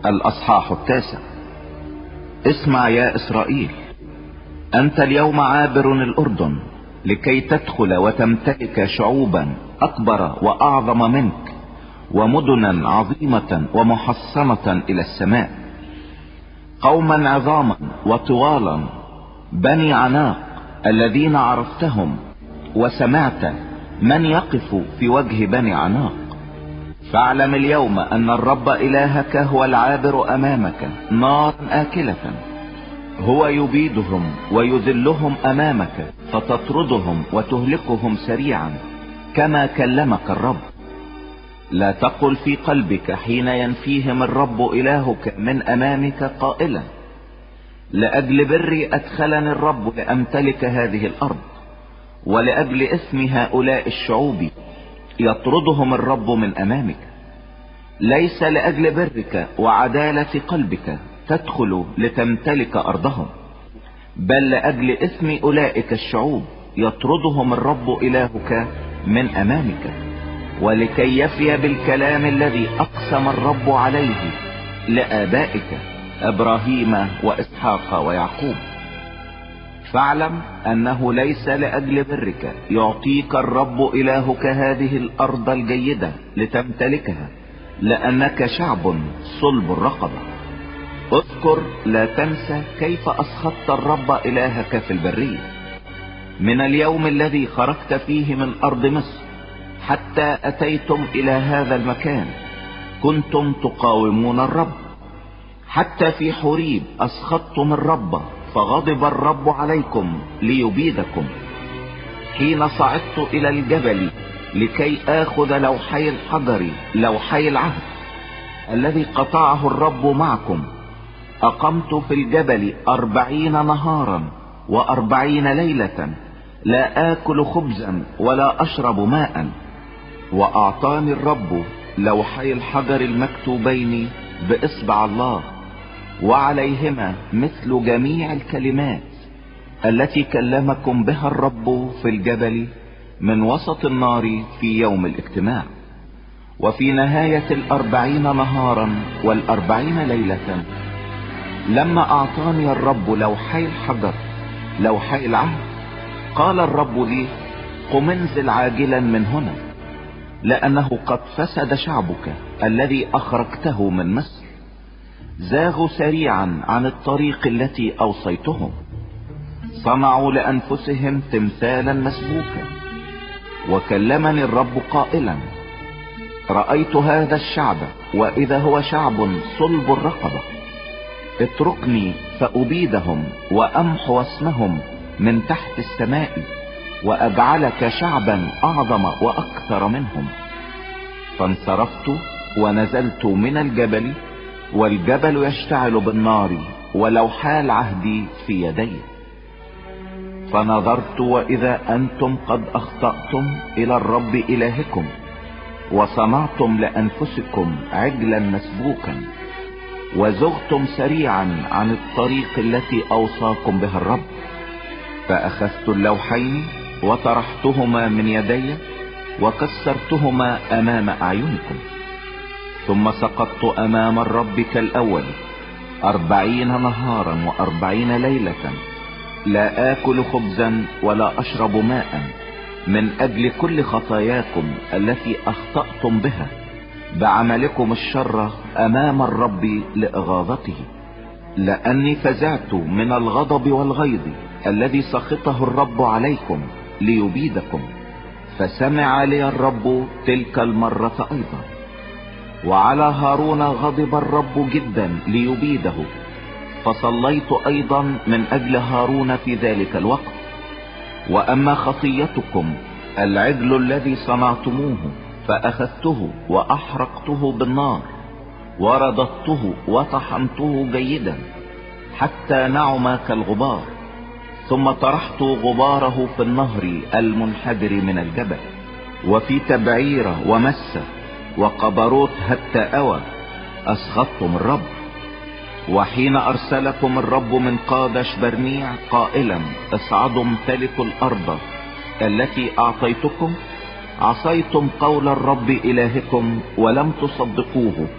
الأصحاح 9. اسمع يا إسرائيل، أنت اليوم عابر الأردن لكي تدخل وتمتلك شعوبا أكبر وأعظم منك ومدنا عظيمة ومحصنة إلى السماء، قوما عظاما وطوالا، بني عناق الذين عرفتهم وسمعت من يقف في وجه بني عناق. فاعلم اليوم أن الرب إلهك هو العابر أمامك نار آكلة، هو يبيدهم ويذلهم أمامك فتطردهم وتهلكهم سريعا كما كلمك الرب. لا تقل في قلبك حين ينفيهم الرب إلهك من أمامك قائلا: لأجل بري أدخلني الرب لأمتلك هذه الأرض، ولأجل اسم هؤلاء الشعوب يطردهم الرب من أمامك. ليس لأجل برك وعدالة قلبك تدخل لتمتلك أرضهم، بل لأجل اسم أولئك الشعوب يطردهم الرب إلهك من أمامك، ولكي يفي بالكلام الذي أقسم الرب عليه لآبائك إبراهيم وإسحاق ويعقوب. فاعلم أنه ليس لأجل برك يعطيك الرب إلهك هذه الأرض الجيدة لتمتلكها، لأنك شعب صلب الرقبة. اذكر لا تنسى كيف أسخطت الرب إلهك في البرية من اليوم الذي خرجت فيه من أرض مصر حتى أتيتم إلى هذا المكان، كنتم تقاومون الرب. حتى في حوريب أسخطتم الرب، فغضب الرب عليكم ليبيدكم. حين صعدت إلى الجبل لكي آخذ لوحي الحجر، لوحي العهد الذي قطعه الرب معكم، أقمت في الجبل 40 نهارا و40 ليلة، لا آكل خبزا ولا أشرب ماء. وأعطاني الرب لوحي الحجر المكتوبين بإصبع الله، وعليهما مثل جميع الكلمات التي كلمكم بها الرب في الجبل من وسط النار في يوم الاجتماع. وفي نهاية 40 نهارا و40 ليلة، لما أعطاني الرب لوحي الحجر، لوحي العهد، قال الرب لي: قم انزل عاجلا من هنا، لأنه قد فسد شعبك الذي أخرجته من مصر، زاغوا سريعا عن الطريق التي أوصيتهم، صنعوا لأنفسهم تمثالا مسبوكا. وكلمني الرب قائلا: رأيت هذا الشعب وإذا هو شعب صلب الرقبة، اتركني فأبيدهم وأمحو اسمهم من تحت السماء، وأجعلك شعبا أعظم وأكثر منهم. فانصرفت ونزلت من الجبل، والجبل يشتعل بالنار، ولوحا العهد في يدي. فنظرت وإذا أنتم قد أخطأتم إلى الرب إلهكم، وصنعتم لأنفسكم عجلا مسبوكا، وزغتم سريعا عن الطريق التي أوصاكم بها الرب. فأخذت اللوحين وطرحتهما من يدي وكسرتهما أمام أعينكم. ثم سقطت أمام الرب كالأول 40 نهارا و40 ليلة، لا آكل خبزا ولا أشرب ماء، من أجل كل خطاياكم التي أخطأتم بها بعملكم الشر أمام الرب لإغاظته، لأني فزعت من الغضب والغيظ الذي سخطه الرب عليكم ليبيدكم. فسمع لي الرب تلك المرة أيضا. وعلى هارون غضب الرب جدا ليبيده، فصليت أيضا من أجل هارون في ذلك الوقت. وأما خطيتكم العجل الذي صنعتموه، فأخذته وأحرقته بالنار، ورددته وطحنته جيدا حتى نعم كالغبار، ثم طرحت غباره في النهر المنحدر من الجبل. وفي تبعيرة ومسة وقبروت هتاءوى أسخطتم الرب. وحين أرسلكم الرب من قادش برنيع قائلا: اصعدوا امتلكوا الأرض التي أعطيتكم، عصيتم قول الرب إلهكم ولم تصدقوه،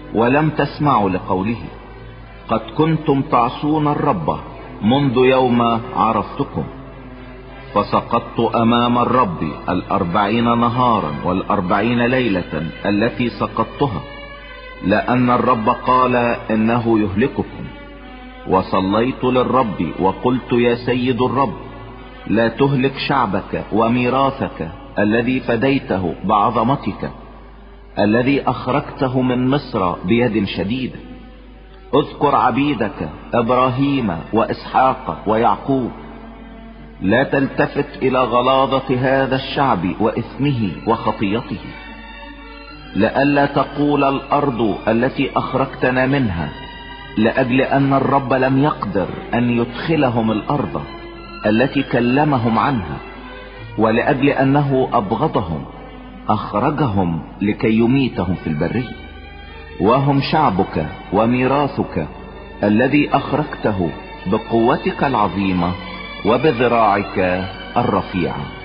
ولم تسمعوا لقوله. قد كنتم تعصون الرب منذ يوم عرفتكم. فسقطت امام الرب 40 نهارا و40 ليلة التي سقطتها، لان الرب قال انه يهلككم. وصليت للرب وقلت: يا سيد الرب، لا تهلك شعبك وميراثك الذي فديته بعظمتك، الذي اخرجته من مصر بيد شديدة. اذكر عبيدك ابراهيم واسحاق ويعقوب. لا تلتفت الى غلاظة هذا الشعب واثمه وخطيته، لئلا تقول الارض التي اخرجتنا منها لاجل ان الرب لم يقدر ان يدخلهم الارض التي كلمهم عنها، ولاجل انه ابغضهم اخرجهم لكي يميتهم في البرية. وهم شعبك وميراثك الذي اخرجته بقوتك العظيمة وبذراعك الرفيعة.